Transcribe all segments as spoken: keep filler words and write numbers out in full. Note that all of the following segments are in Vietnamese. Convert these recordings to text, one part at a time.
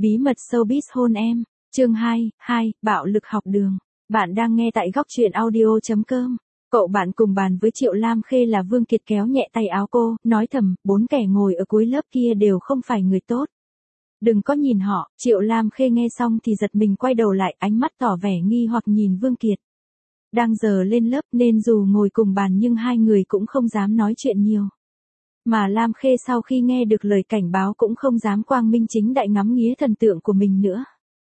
Bí mật showbiz hôn em, chương hai, hai, bạo lực học đường. Bạn đang nghe tại góc truyện audio chấm com. Cậu bạn cùng bàn với Triệu Lam Khê là Vương Kiệt kéo nhẹ tay áo cô, nói thầm, bốn kẻ ngồi ở cuối lớp kia đều không phải người tốt. Đừng có nhìn họ, Triệu Lam Khê nghe xong thì giật mình quay đầu lại, ánh mắt tỏ vẻ nghi hoặc nhìn Vương Kiệt. Đang giờ lên lớp nên dù ngồi cùng bàn nhưng hai người cũng không dám nói chuyện nhiều. Mà Lam Khê sau khi nghe được lời cảnh báo cũng không dám quang minh chính đại ngắm nghía thần tượng của mình nữa.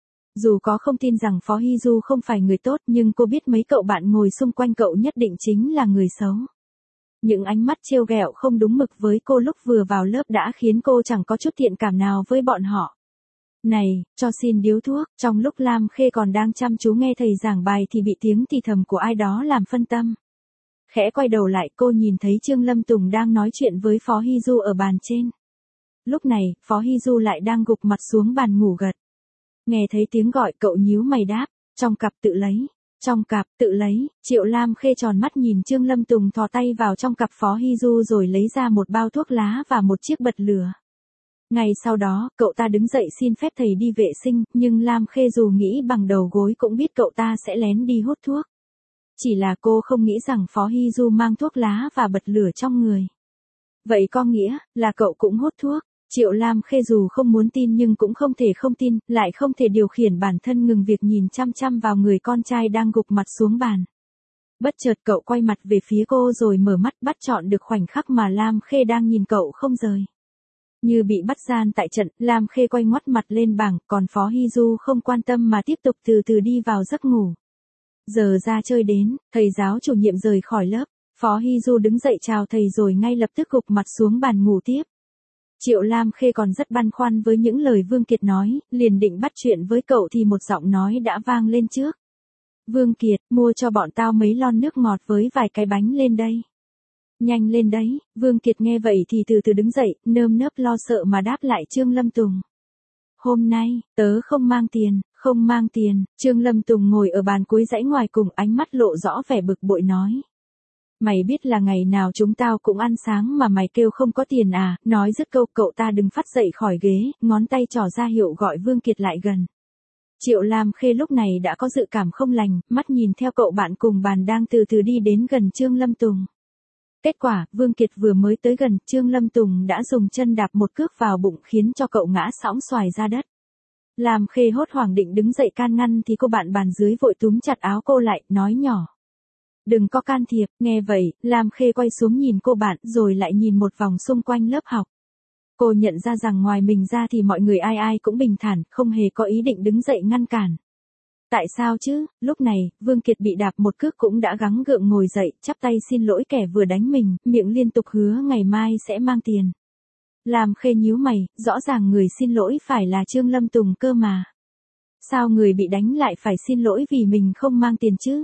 Dù có không tin rằng Phó Hy Du không phải người tốt nhưng cô biết mấy cậu bạn ngồi xung quanh cậu nhất định chính là người xấu. Những ánh mắt trêu ghẹo không đúng mực với cô lúc vừa vào lớp đã khiến cô chẳng có chút thiện cảm nào với bọn họ. Này, cho xin điếu thuốc, trong lúc Lam Khê còn đang chăm chú nghe thầy giảng bài thì bị tiếng thì thầm của ai đó làm phân tâm. Khẽ quay đầu lại cô nhìn thấy Trương Lâm Tùng đang nói chuyện với Phó Hy Du ở bàn trên. Lúc này, Phó Hy Du lại đang gục mặt xuống bàn ngủ gật. Nghe thấy tiếng gọi cậu nhíu mày đáp, trong cặp tự lấy, trong cặp tự lấy, Triệu Lam Khê tròn mắt nhìn Trương Lâm Tùng thò tay vào trong cặp Phó Hy Du rồi lấy ra một bao thuốc lá và một chiếc bật lửa. Ngay sau đó, cậu ta đứng dậy xin phép thầy đi vệ sinh, nhưng Lam Khê dù nghĩ bằng đầu gối cũng biết cậu ta sẽ lén đi hút thuốc. Chỉ là cô không nghĩ rằng Phó Hy Du mang thuốc lá và bật lửa trong người. Vậy có nghĩa là cậu cũng hút thuốc. Triệu Lam Khê dù không muốn tin nhưng cũng không thể không tin, lại không thể điều khiển bản thân ngừng việc nhìn chăm chăm vào người con trai đang gục mặt xuống bàn. Bất chợt cậu quay mặt về phía cô rồi mở mắt bắt trọn được khoảnh khắc mà Lam Khê đang nhìn cậu không rời. Như bị bắt gian tại trận, Lam Khê quay ngoắt mặt lên bảng, còn Phó Hy Du không quan tâm mà tiếp tục từ từ đi vào giấc ngủ. Giờ ra chơi đến, thầy giáo chủ nhiệm rời khỏi lớp, Phó Hy Du đứng dậy chào thầy rồi ngay lập tức gục mặt xuống bàn ngủ tiếp. Triệu Lam Khê còn rất băn khoăn với những lời Vương Kiệt nói, liền định bắt chuyện với cậu thì một giọng nói đã vang lên trước. Vương Kiệt, mua cho bọn tao mấy lon nước ngọt với vài cái bánh lên đây. Nhanh lên đấy, Vương Kiệt nghe vậy thì từ từ đứng dậy, nơm nớp lo sợ mà đáp lại Trương Lâm Tùng. Hôm nay, tớ không mang tiền, không mang tiền, Trương Lâm Tùng ngồi ở bàn cuối dãy ngoài cùng ánh mắt lộ rõ vẻ bực bội nói. Mày biết là ngày nào chúng tao cũng ăn sáng mà mày kêu không có tiền à, nói dứt câu cậu ta đứng phát dậy khỏi ghế, ngón tay trỏ ra hiệu gọi Vương Kiệt lại gần. Triệu Lam Khê lúc này đã có dự cảm không lành, mắt nhìn theo cậu bạn cùng bàn đang từ từ đi đến gần Trương Lâm Tùng. Kết quả, Vương Kiệt vừa mới tới gần, Trương Lâm Tùng đã dùng chân đạp một cước vào bụng khiến cho cậu ngã sõng xoài ra đất. Lam Khê hốt hoảng định đứng dậy can ngăn thì cô bạn bàn dưới vội túm chặt áo cô lại, nói nhỏ. Đừng có can thiệp, nghe vậy, Lam Khê quay xuống nhìn cô bạn rồi lại nhìn một vòng xung quanh lớp học. Cô nhận ra rằng ngoài mình ra thì mọi người ai ai cũng bình thản, không hề có ý định đứng dậy ngăn cản. Tại sao chứ, lúc này, Vương Kiệt bị đạp một cước cũng đã gắng gượng ngồi dậy, chắp tay xin lỗi kẻ vừa đánh mình, miệng liên tục hứa ngày mai sẽ mang tiền. Lam Khê nhíu mày, rõ ràng người xin lỗi phải là Trương Lâm Tùng cơ mà. Sao người bị đánh lại phải xin lỗi vì mình không mang tiền chứ?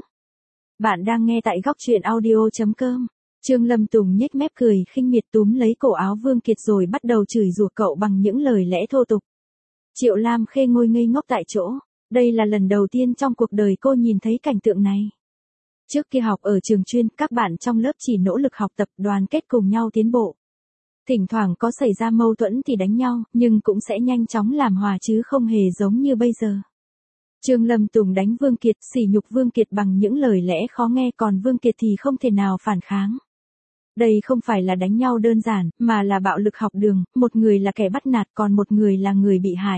Bạn đang nghe tại góc truyện audio chấm com. Trương Lâm Tùng nhếch mép cười khinh miệt túm lấy cổ áo Vương Kiệt rồi bắt đầu chửi rủa cậu bằng những lời lẽ thô tục. Triệu Lam Khê ngồi ngây ngốc tại chỗ. Đây là lần đầu tiên trong cuộc đời cô nhìn thấy cảnh tượng này. Trước kia học ở trường chuyên, các bạn trong lớp chỉ nỗ lực học tập đoàn kết cùng nhau tiến bộ. Thỉnh thoảng có xảy ra mâu thuẫn thì đánh nhau, nhưng cũng sẽ nhanh chóng làm hòa chứ không hề giống như bây giờ. Trương Lâm Tùng đánh Vương Kiệt, sỉ nhục Vương Kiệt bằng những lời lẽ khó nghe còn Vương Kiệt thì không thể nào phản kháng. Đây không phải là đánh nhau đơn giản, mà là bạo lực học đường, một người là kẻ bắt nạt còn một người là người bị hại.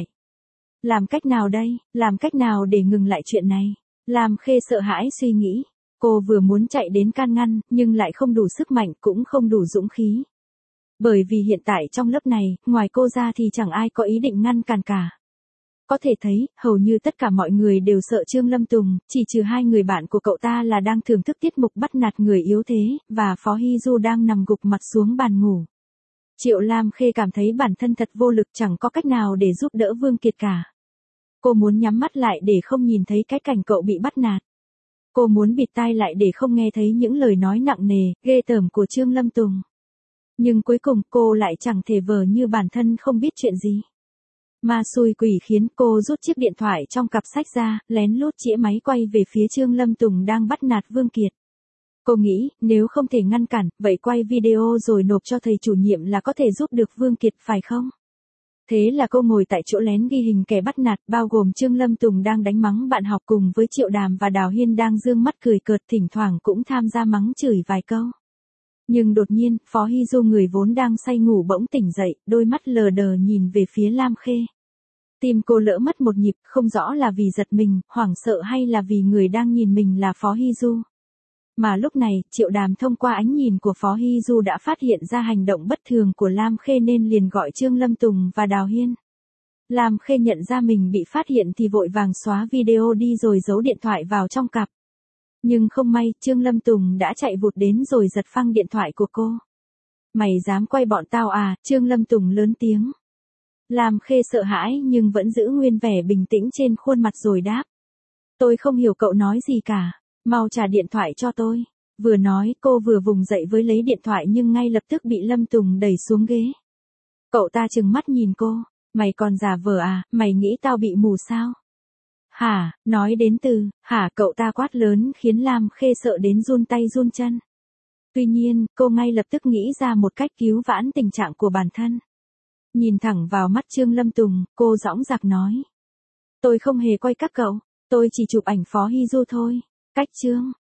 Làm cách nào đây, làm cách nào để ngừng lại chuyện này? Lam Khê sợ hãi suy nghĩ. Cô vừa muốn chạy đến can ngăn, nhưng lại không đủ sức mạnh cũng không đủ dũng khí. Bởi vì hiện tại trong lớp này, ngoài cô ra thì chẳng ai có ý định ngăn cản cả. Có thể thấy, hầu như tất cả mọi người đều sợ Trương Lâm Tùng, chỉ trừ hai người bạn của cậu ta là đang thưởng thức tiết mục bắt nạt người yếu thế, và Phó Hy Du đang nằm gục mặt xuống bàn ngủ. Triệu Lam Khê cảm thấy bản thân thật vô lực chẳng có cách nào để giúp đỡ Vương Kiệt cả. Cô muốn nhắm mắt lại để không nhìn thấy cái cảnh cậu bị bắt nạt. Cô muốn bịt tai lại để không nghe thấy những lời nói nặng nề, ghê tởm của Trương Lâm Tùng. Nhưng cuối cùng cô lại chẳng thể vờ như bản thân không biết chuyện gì. Ma xui quỷ khiến cô rút chiếc điện thoại trong cặp sách ra, lén lút chĩa máy quay về phía Trương Lâm Tùng đang bắt nạt Vương Kiệt. Cô nghĩ, nếu không thể ngăn cản, vậy quay video rồi nộp cho thầy chủ nhiệm là có thể giúp được Vương Kiệt phải không? Thế là cô ngồi tại chỗ lén ghi hình kẻ bắt nạt, bao gồm Trương Lâm Tùng đang đánh mắng bạn học cùng với Triệu Đàm và Đào Hiên đang dương mắt cười cợt, thỉnh thoảng cũng tham gia mắng chửi vài câu. Nhưng đột nhiên, Phó Hy Du người vốn đang say ngủ bỗng tỉnh dậy, đôi mắt lờ đờ nhìn về phía Lam Khê. Tim cô lỡ mất một nhịp, không rõ là vì giật mình, hoảng sợ hay là vì người đang nhìn mình là Phó Hy Du. Mà lúc này, Triệu Đàm thông qua ánh nhìn của Phó Hy Du đã phát hiện ra hành động bất thường của Lam Khê nên liền gọi Trương Lâm Tùng và Đào Hiên. Lam Khê nhận ra mình bị phát hiện thì vội vàng xóa video đi rồi giấu điện thoại vào trong cặp. Nhưng không may, Trương Lâm Tùng đã chạy vụt đến rồi giật phăng điện thoại của cô. Mày dám quay bọn tao à, Trương Lâm Tùng lớn tiếng. Lam Khê sợ hãi nhưng vẫn giữ nguyên vẻ bình tĩnh trên khuôn mặt rồi đáp. Tôi không hiểu cậu nói gì cả, mau trả điện thoại cho tôi. Vừa nói cô vừa vùng dậy với lấy điện thoại nhưng ngay lập tức bị Lâm Tùng đẩy xuống ghế. Cậu ta trừng mắt nhìn cô, mày còn giả vờ à, mày nghĩ tao bị mù sao? Hả, nói đến từ, hả cậu ta quát lớn khiến Lam Khê sợ đến run tay run chân. Tuy nhiên, cô ngay lập tức nghĩ ra một cách cứu vãn tình trạng của bản thân. Nhìn thẳng vào mắt Trương Lâm Tùng, cô dõng dạc nói. Tôi không hề quay các cậu, tôi chỉ chụp ảnh Phó Hy Du thôi. Cách Trương.